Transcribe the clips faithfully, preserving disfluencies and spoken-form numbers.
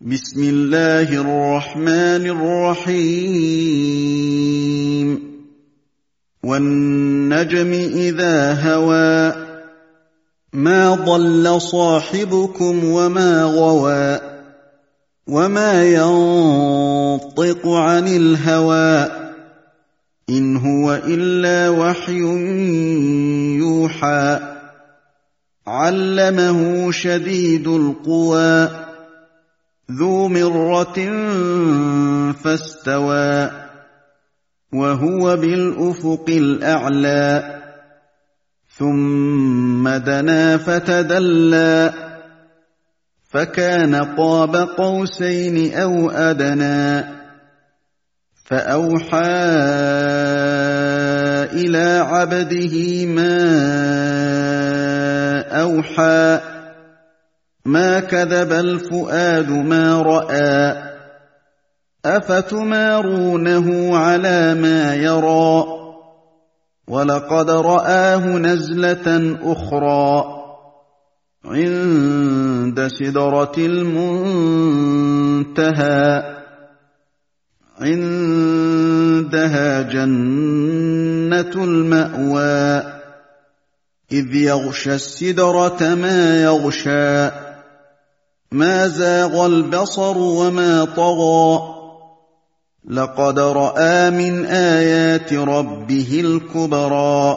بسم الله الرحمن الرحيم والنجم إذا هوى ما ضل صاحبكم وما غوى وما ينطق عن الهوى إن هو إلا وحي يوحى علمه شديد القوى ذو مرة فاستوى وهو بالأفق الأعلى ثم دنا فتدلى فكان قاب قوسين أو أدنى فأوحى إلى عبده ما أوحى ما كذب الفؤاد ما رأى أفتمارونه على ما يرى ولقد رآه نزلة أخرى عند سدرة المنتهى عندها جنة المأوى إذ يغشى السدرة ما يغشى ما زاغ البصر وما طغى لقد رأى من آيات ربه الكبرى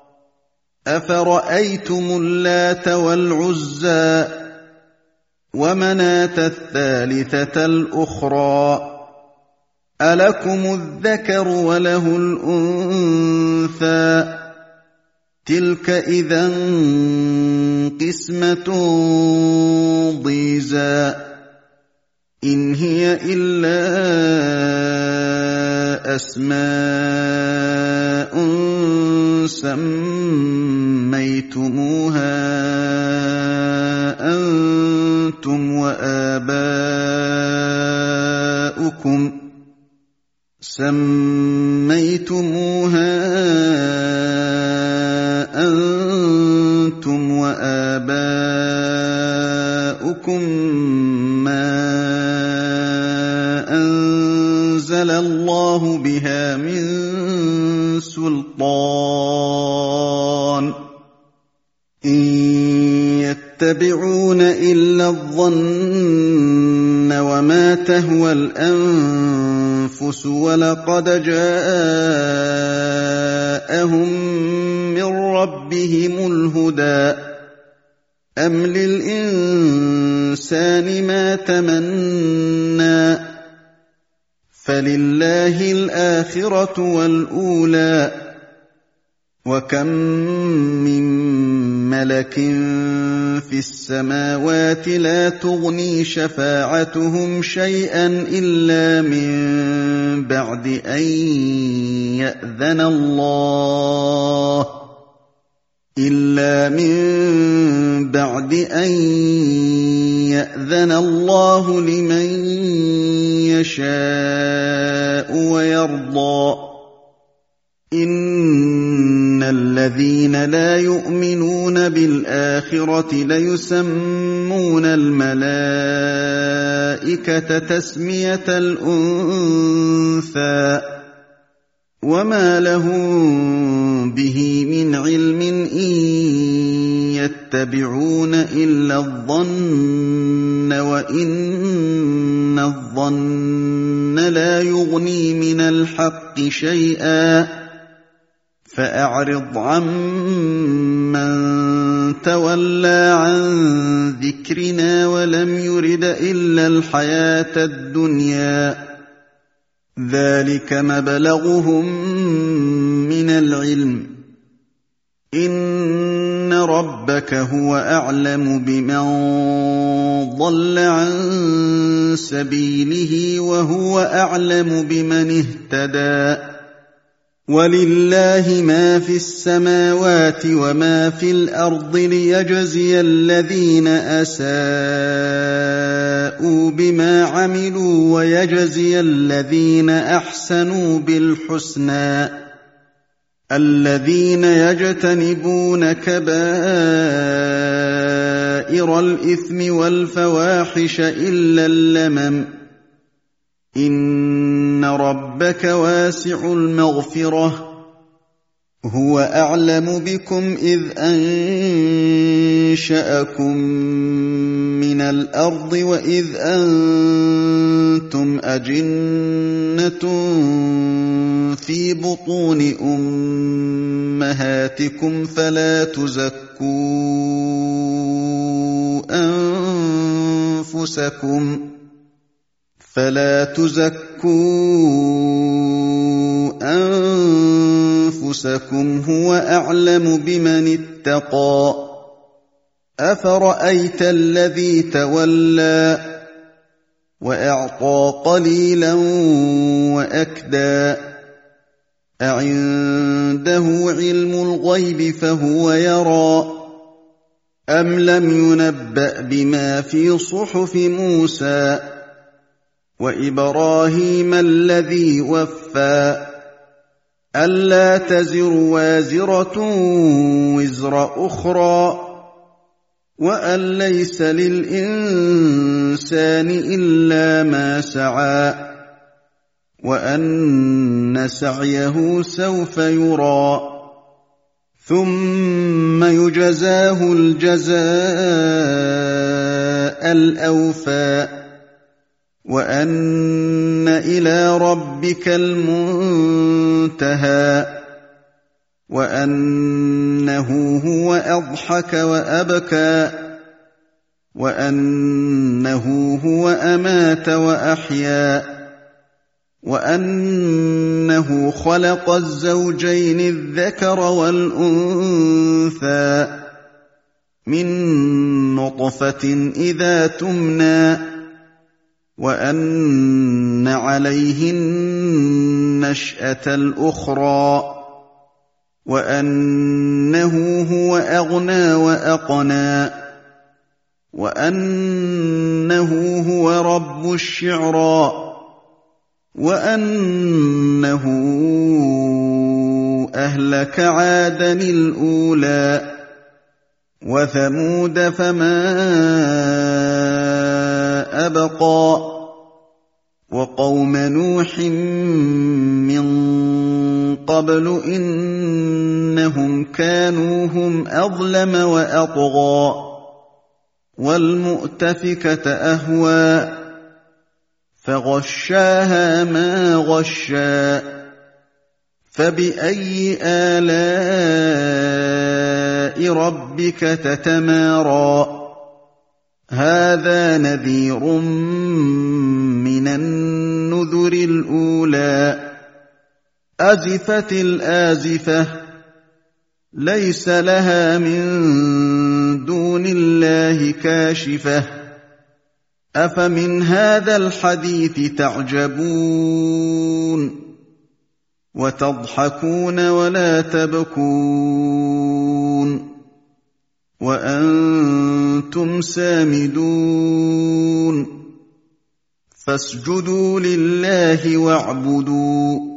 أفرأيتم اللات والعزى ومناة الثالثة الأخرى ألكم الذكر وله الأنثى تلك إذا قسمة ضيزى إن هي إلا أسماء سميتموها أنتم وآباؤكم سميتموها أنتم وآباؤكم ما أنزل الله بها من سلطان إن يتبعون إلا الظن وما تهوى الأنفس ولقد جاءهم من ربهم الهدى أم للإنسان ما تمنى فلله الآخرة والأولى وكم من ملك في السماوات لا تغني شفاعتهم شيئا إلا من بعد أن يأذن الله إلا من بعد أن يأذن الله لمن يشاء ويرضى إن الذين لا يؤمنون بالآخرة ليسمون الملائكة تسمية الأنثى وما لهم به من علم إن يتبعون إلا الظن وإن الظن لا يغني من الحق شيئا فأعرض عمن تولى عن ذكرنا ولم يرد إلا الحياة الدنيا ذلك مبلغهم من العلم إن ربك هو أعلم بمن ضل عن سبيله وهو أعلم بمن اهتدى ولله ما في السماوات وما في الأرض ليجزي الذين أساءوا بما عملوا ويجزي الذين أحسنوا بالحسنى الذين يجتنبون كبائر كبائر الإثم والفواحش إلا اللمم إن ربك واسع المغفرة هو أعلم بكم إذ أنشأكم من الأرض وإذ أنتم أجنة في بطون أمهاتكم فلا تزكوا أنفسكم فلا تزكوا أنفسكم هو أعلم بمن اتقى أفرأيت الذي تولى وأعطى قليلا وأكدى أعنده علم الغيب فهو يرى أم لم ينبأ بما في صحف موسى وإبراهيم الذي وفى ألا تزر وازرة وزر أخرى وأن ليس للإنسان إلا ما سعى وأن سعيه سوف يرى ثم يجزاه الجزاء الأوفى وأن إلى ربك المنتهى وأنه هو أضحك وأبكى وأنه هو أمات وأحيا وأنه خلق الزوجين الذكر والأنثى من نطفة إذا تمنى وأن عليه النشأة الأخرى وأنه هو أغنى وأقنى وأنه هو رب الشعرى وأنه أهلك عادا الأولى وثمود فما أبقى وقوم نوح من قبل إنهم كانوا هم أظلم وأطغى والمؤتفكة أهوى فغشاها ما غشى فبأي آلاء ربك تتمارى هذا نذير من النذر الأولى أزفت الآزفة ليس لها من دون الله كاشفة أفمن هذا الحديث تعجبون وتضحكون ولا تبكون وأنتم سامدون فاسجدوا لله واعبدوا